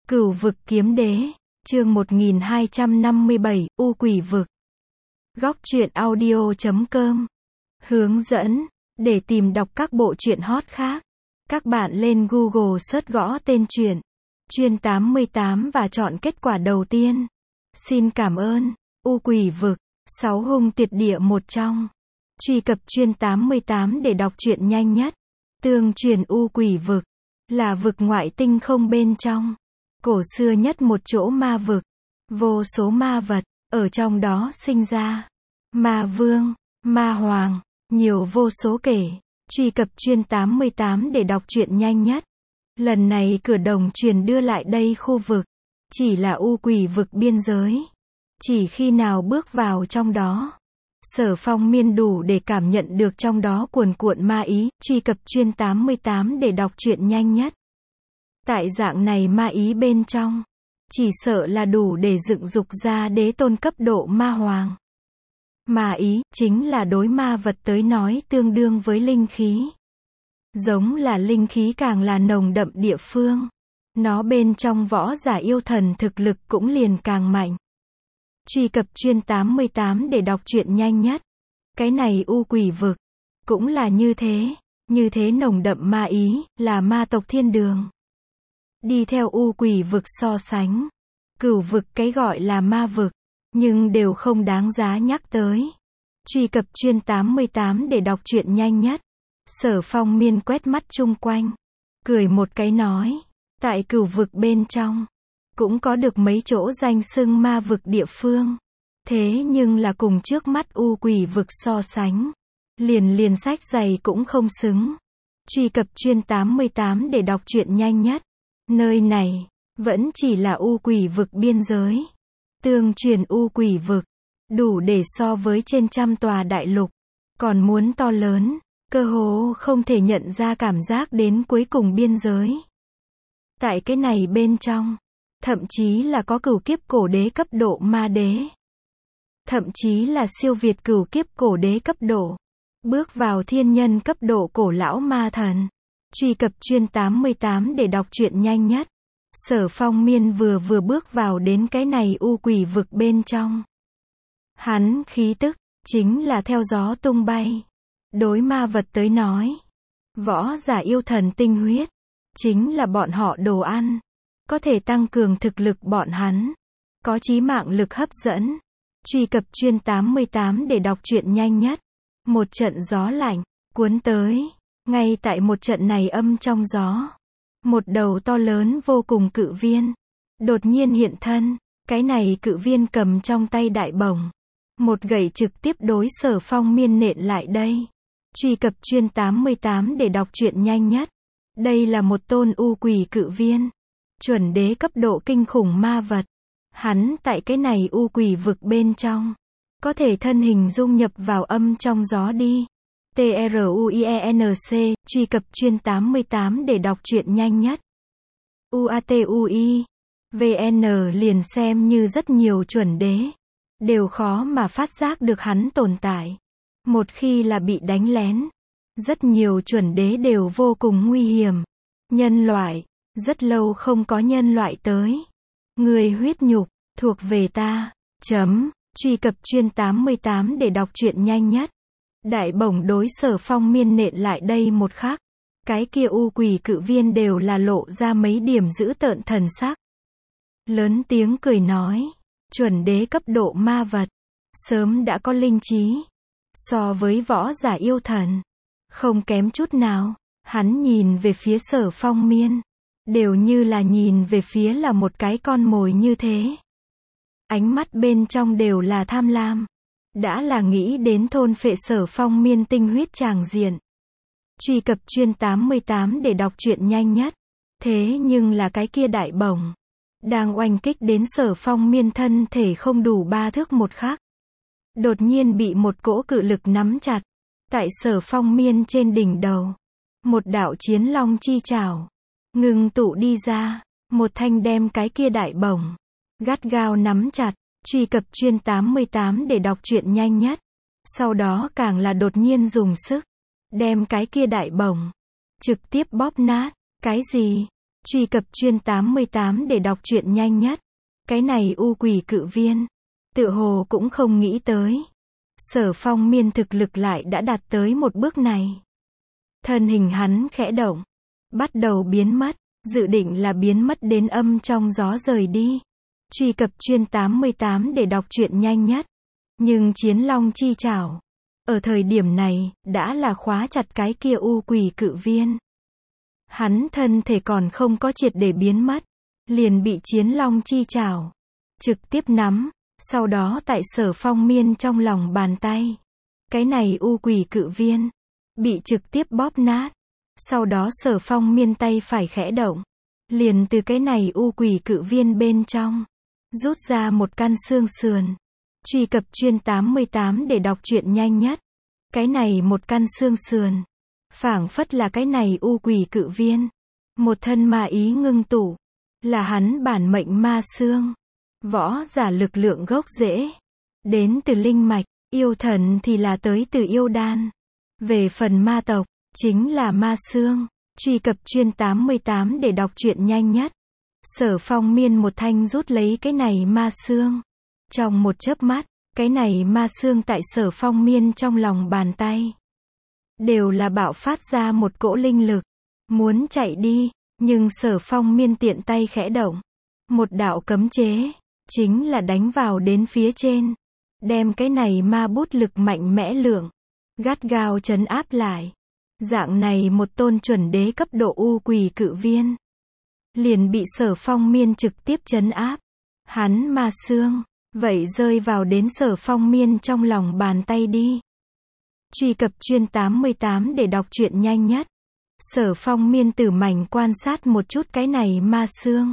Cửu vực kiếm đế, chương 1257, U quỷ vực. Góc truyện audio.com. Hướng dẫn, để tìm đọc các bộ truyện hot khác. Các bạn lên Google search gõ tên truyện, Chuyên 88 và chọn kết quả đầu tiên. Xin cảm ơn. U quỷ vực, 6 hung tuyệt địa một trong. Truy cập Chuyên 88 để đọc truyện nhanh nhất. Tương truyền U quỷ vực, là vực ngoại tinh không bên trong. Cổ xưa nhất một chỗ ma vực. Vô số ma vật, ở trong đó sinh ra. Ma vương, ma hoàng, nhiều vô số kể. Truy cập Chuyên 88 để đọc truyện nhanh nhất. Lần này cửa đồng truyền đưa lại đây khu vực. Chỉ là u quỷ vực biên giới. Chỉ khi nào bước vào trong đó, Sở Phong Miên đủ để cảm nhận được trong đó cuồn cuộn ma ý. Truy cập Chuyên 88 để đọc truyện nhanh nhất. Tại dạng này ma ý bên trong, chỉ sợ là đủ để dựng dục ra đế tôn cấp độ ma hoàng. Ma ý, chính là đối ma vật tới nói tương đương với linh khí. Giống là linh khí càng là nồng đậm địa phương, nó bên trong võ giả yêu thần thực lực cũng liền càng mạnh. Truy cập Chuyên 88 để đọc truyện nhanh nhất. Cái này u quỷ vực, cũng là như thế nồng đậm ma ý, là ma tộc thiên đường. Đi theo u quỷ vực so sánh, cửu vực cái gọi là ma vực, nhưng đều không đáng giá nhắc tới. Truy cập Chuyên 88 để đọc truyện nhanh nhất. Sở Phong Miên quét mắt chung quanh, cười một cái nói, tại cửu vực bên trong, cũng có được mấy chỗ danh xưng ma vực địa phương. Thế nhưng là cùng trước mắt u quỷ vực so sánh, liền sách giày cũng không xứng. Truy cập Chuyên 88 để đọc truyện nhanh nhất. Nơi này, vẫn chỉ là u quỷ vực biên giới. Tương truyền u quỷ vực, đủ để so với trên trăm tòa đại lục. Còn muốn to lớn, cơ hồ không thể nhận ra cảm giác đến cuối cùng biên giới. Tại cái này bên trong, thậm chí là có cửu kiếp cổ đế cấp độ ma đế. Thậm chí là siêu việt cửu kiếp cổ đế cấp độ. Bước vào thiên nhân cấp độ cổ lão ma thần. Truy cập Chuyên 88 để đọc truyện nhanh nhất. Sở Phong Miên vừa bước vào đến cái này u quỷ vực bên trong. Hắn khí tức, chính là theo gió tung bay. Đối ma vật tới nói, võ giả yêu thần tinh huyết, chính là bọn họ đồ ăn. Có thể tăng cường thực lực bọn hắn. Có chí mạng lực hấp dẫn. Truy cập Chuyên 88 để đọc truyện nhanh nhất. Một trận gió lạnh, cuốn tới. Ngay tại một trận này âm trong gió, một đầu to lớn vô cùng cự viên đột nhiên hiện thân. Cái này cự viên cầm trong tay đại bổng, một gậy trực tiếp đối Sở Phong Miên nện lại đây. Truy cập Chuyên 88 để đọc truyện nhanh nhất. Đây là một tôn u quỷ cự viên, chuẩn đế cấp độ kinh khủng ma vật. Hắn tại cái này u quỷ vực bên trong, có thể thân hình dung nhập vào âm trong gió đi. TRUIENC, truy cập Chuyên 88 để đọc truyện nhanh nhất. UATUI, VN liền xem như rất nhiều chuẩn đế, đều khó mà phát giác được hắn tồn tại. Một khi là bị đánh lén, rất nhiều chuẩn đế đều vô cùng nguy hiểm. Nhân loại, rất lâu không có nhân loại tới. Người huyết nhục, thuộc về ta. Truy cập Chuyên 88 để đọc truyện nhanh nhất. Đại bổng đối Sở Phong Miên nện lại đây một khắc. Cái kia u quỷ cự viên đều là lộ ra mấy điểm dữ tợn thần sắc. Lớn tiếng cười nói, chuẩn đế cấp độ ma vật, sớm đã có linh trí. So với võ giả yêu thần, không kém chút nào. Hắn nhìn về phía Sở Phong Miên, đều như là nhìn về phía là một cái con mồi như thế. Ánh mắt bên trong đều là tham lam. Đã là nghĩ đến thôn phệ Sở Phong Miên tinh huyết tràng diện. Truy cập Chuyên 88 để đọc truyện nhanh nhất. Thế nhưng là cái kia đại bổng, đang oanh kích đến Sở Phong Miên thân thể không đủ 3 thước một khắc. Đột nhiên bị một cỗ cự lực nắm chặt. Tại Sở Phong Miên trên đỉnh đầu, một đạo chiến long chi chảo ngưng tụ đi ra. Một thanh đem cái kia đại bổng gắt gao nắm chặt. Truy cập Chuyên 88 để đọc truyện nhanh nhất. Sau đó càng là đột nhiên dùng sức, đem cái kia đại bổng trực tiếp bóp nát. Cái gì? Truy cập chuyên 88 để đọc truyện nhanh nhất. Cái này u quỷ cự viên. Tựa hồ cũng không nghĩ tới. Sở Phong Miên thực lực lại đã đạt tới một bước này. Thân hình hắn khẽ động. Bắt đầu biến mất. Dự định là biến mất đến âm trong gió rời đi. Truy cập chuyên 88 để đọc truyện nhanh nhất. Nhưng Chiến Long chi chảo. Ở thời điểm này, đã là khóa chặt cái kia u quỷ cự viên. Hắn thân thể còn không có triệt để biến mất. Liền bị Chiến Long chi chảo. Trực tiếp nắm. Sau đó tại Sở Phong Miên trong lòng bàn tay. Cái này u quỷ cự viên. Bị trực tiếp bóp nát. Sau đó Sở Phong Miên tay phải khẽ động. Liền từ cái này u quỷ cự viên bên trong. Rút ra một căn xương sườn. Truy cập chuyên 88 để đọc truyện nhanh nhất. Cái này một căn xương sườn. Phảng phất là cái này u quỷ cự viên. Một thân ma ý ngưng tụ. Là hắn bản mệnh ma xương. Võ giả lực lượng gốc rễ. Đến từ linh mạch. Yêu thần thì là tới từ yêu đan. Về phần ma tộc. Chính là ma xương. Truy cập chuyên 88 để đọc truyện nhanh nhất. Sở Phong Miên một thanh rút lấy cái này ma xương. Trong một chớp mắt, cái này ma xương tại Sở Phong Miên trong lòng bàn tay. Đều là bạo phát ra một cỗ linh lực. Muốn chạy đi, nhưng Sở Phong Miên tiện tay khẽ động. Một đạo cấm chế, chính là đánh vào đến phía trên. Đem cái này ma bút lực mạnh mẽ lượng. Gắt gao trấn áp lại. Dạng này một tôn chuẩn đế cấp độ u quỷ cự viên. Liền bị Sở Phong Miên trực tiếp trấn áp. Hắn ma xương. Vậy rơi vào đến Sở Phong Miên trong lòng bàn tay đi. Truy cập chuyên 88 để đọc truyện nhanh nhất. Sở Phong Miên tử mảnh quan sát một chút cái này ma xương.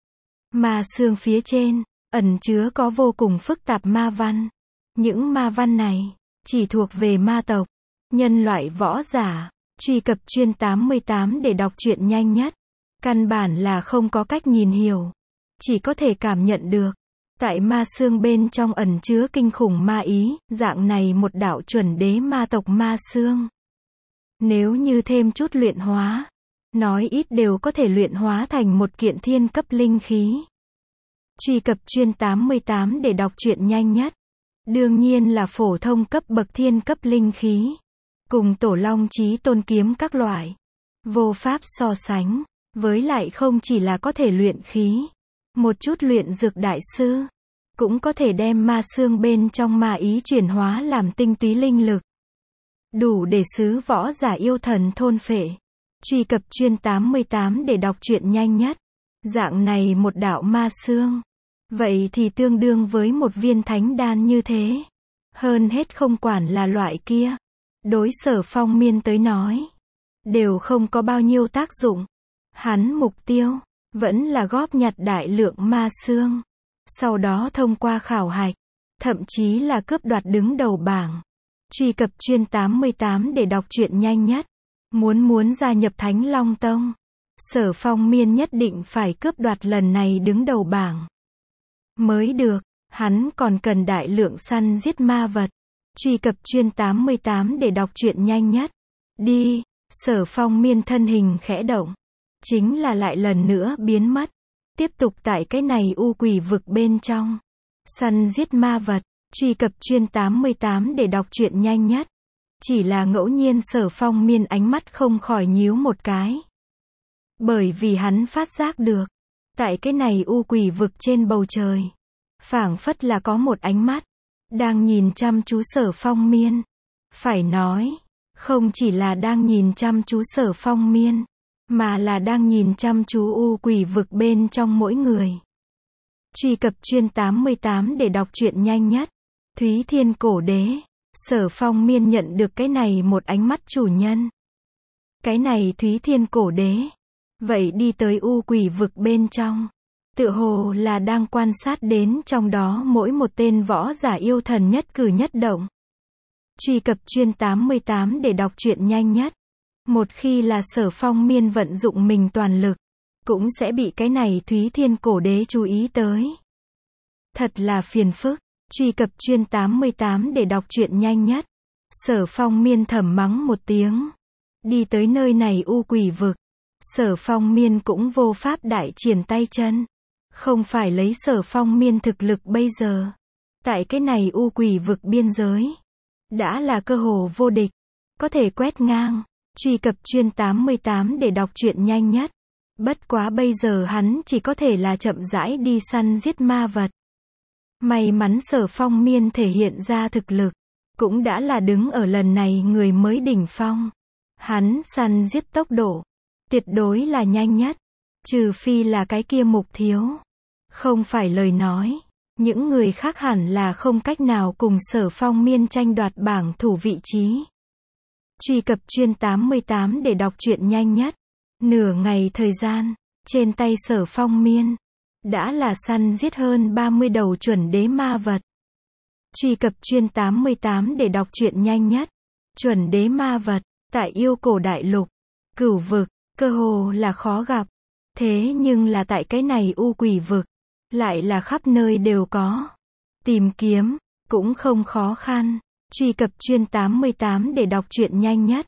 Ma xương phía trên, ẩn chứa có vô cùng phức tạp ma văn. Những ma văn này, chỉ thuộc về ma tộc, nhân loại võ giả. Truy cập chuyên 88 để đọc truyện nhanh nhất. Căn bản là không có cách nhìn hiểu. Chỉ có thể cảm nhận được. Tại ma xương bên trong ẩn chứa kinh khủng ma ý, dạng này một đạo chuẩn đế ma tộc ma xương. Nếu như thêm chút luyện hóa, nói ít đều có thể luyện hóa thành một kiện thiên cấp linh khí. Truy cập chuyên 88 để đọc truyện nhanh nhất. Đương nhiên là phổ thông cấp bậc thiên cấp linh khí. Cùng Tổ Long Chí Tôn kiếm các loại. Vô pháp so sánh. Với lại không chỉ là có thể luyện khí. Một chút luyện dược đại sư. Cũng có thể đem ma xương bên trong ma ý chuyển hóa làm tinh túy linh lực. Đủ để xứ võ giả yêu thần thôn phệ. Truy cập chuyên 88 để đọc truyện nhanh nhất. Dạng này một đạo ma xương. Vậy thì tương đương với một viên thánh đan như thế. Hơn hết không quản là loại kia. Đối Sở Phong Miên tới nói. Đều không có bao nhiêu tác dụng. Hắn mục tiêu. Vẫn là góp nhặt đại lượng ma xương. Sau đó thông qua khảo hạch. Thậm chí là cướp đoạt đứng đầu bảng. Truy cập chuyên 88 để đọc truyện nhanh nhất. Muốn gia nhập Thánh Long Tông. Sở Phong Miên nhất định phải cướp đoạt lần này đứng đầu bảng. Mới được, hắn còn cần đại lượng săn giết ma vật. Truy cập chuyên 88 để đọc truyện nhanh nhất. Đi, Sở Phong Miên thân hình khẽ động. Chính là lại lần nữa biến mất. Tiếp tục tại cái này u quỷ vực bên trong. Săn giết ma vật. Truy cập chuyên 88 để đọc truyện nhanh nhất. Chỉ là ngẫu nhiên Sở Phong Miên ánh mắt không khỏi nhíu một cái. Bởi vì hắn phát giác được. Tại cái này u quỷ vực trên bầu trời. Phảng phất là có một ánh mắt. Đang nhìn chăm chú Sở Phong Miên. Phải nói. Không chỉ là đang nhìn chăm chú Sở Phong Miên. Mà là đang nhìn chăm chú u quỷ vực bên trong mỗi người. Truy cập chuyên 88 để đọc truyện nhanh nhất. Thúy Thiên Cổ Đế. Sở Phong Miên nhận được cái này một ánh mắt chủ nhân. Cái này Thúy Thiên Cổ Đế. Vậy đi tới u quỷ vực bên trong. Tựa hồ là đang quan sát đến trong đó mỗi một tên võ giả yêu thần nhất cử nhất động. Truy cập chuyên 88 để đọc truyện nhanh nhất. Một khi là Sở Phong Miên vận dụng mình toàn lực. Cũng sẽ bị cái này Thúy Thiên Cổ Đế chú ý tới. Thật là phiền phức. Truy cập chuyên 88 để đọc truyện nhanh nhất. Sở Phong Miên thầm mắng một tiếng. Đi tới nơi này u quỷ vực. Sở Phong Miên cũng vô pháp đại triển tay chân. Không phải lấy Sở Phong Miên thực lực bây giờ. Tại cái này u quỷ vực biên giới. Đã là cơ hồ vô địch. Có thể quét ngang. Truy cập chuyên 88 để đọc truyện nhanh nhất. Bất quá bây giờ hắn chỉ có thể là chậm rãi đi săn giết ma vật. May mắn Sở Phong Miên thể hiện ra thực lực. Cũng đã là đứng ở lần này người mới đỉnh phong. Hắn săn giết tốc độ. Tuyệt đối là nhanh nhất. Trừ phi là cái kia Mục Thiếu. Không phải lời nói. Những người khác hẳn là không cách nào cùng Sở Phong Miên tranh đoạt bảng thủ vị trí. Truy cập chuyên 88 để đọc truyện nhanh nhất. Nửa ngày thời gian, trên tay Sở Phong Miên, đã là săn giết hơn 30 đầu chuẩn đế ma vật. Truy cập chuyên 88 để đọc truyện nhanh nhất. Chuẩn đế ma vật, tại yêu cổ đại lục, cửu vực, cơ hồ là khó gặp. Thế nhưng là tại cái này u quỷ vực, lại là khắp nơi đều có. Tìm kiếm, cũng không khó khăn. Truy cập chuyên 88 để đọc truyện nhanh nhất.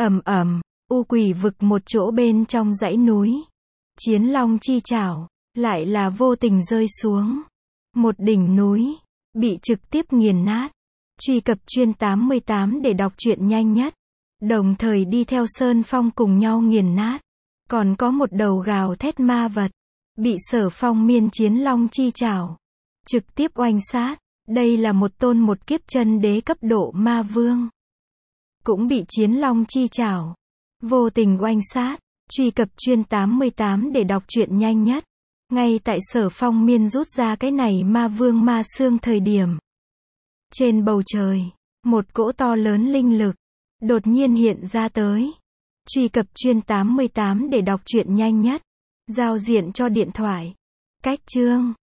U quỷ vực một chỗ bên trong dãy núi. Chiến long chi chảo, lại là vô tình rơi xuống. Một đỉnh núi, bị trực tiếp nghiền nát. Truy cập chuyên 88 để đọc truyện nhanh nhất. Đồng thời đi theo Sơn Phong cùng nhau nghiền nát. Còn có một đầu gào thét ma vật. Bị Sở Phong Miên chiến long chi chảo. Trực tiếp oanh sát. Đây là một tôn một kiếp chân đế cấp độ ma vương. Cũng bị chiến long chi chảo. Vô tình oanh sát. Truy cập chuyên 88 để đọc truyện nhanh nhất. Ngay tại Sở Phong Miên rút ra cái này ma vương ma xương thời điểm. Trên bầu trời, một cỗ to lớn linh lực đột nhiên hiện ra tới. Truy cập chuyên 88 để đọc truyện nhanh nhất. Giao diện cho điện thoại. Cách chương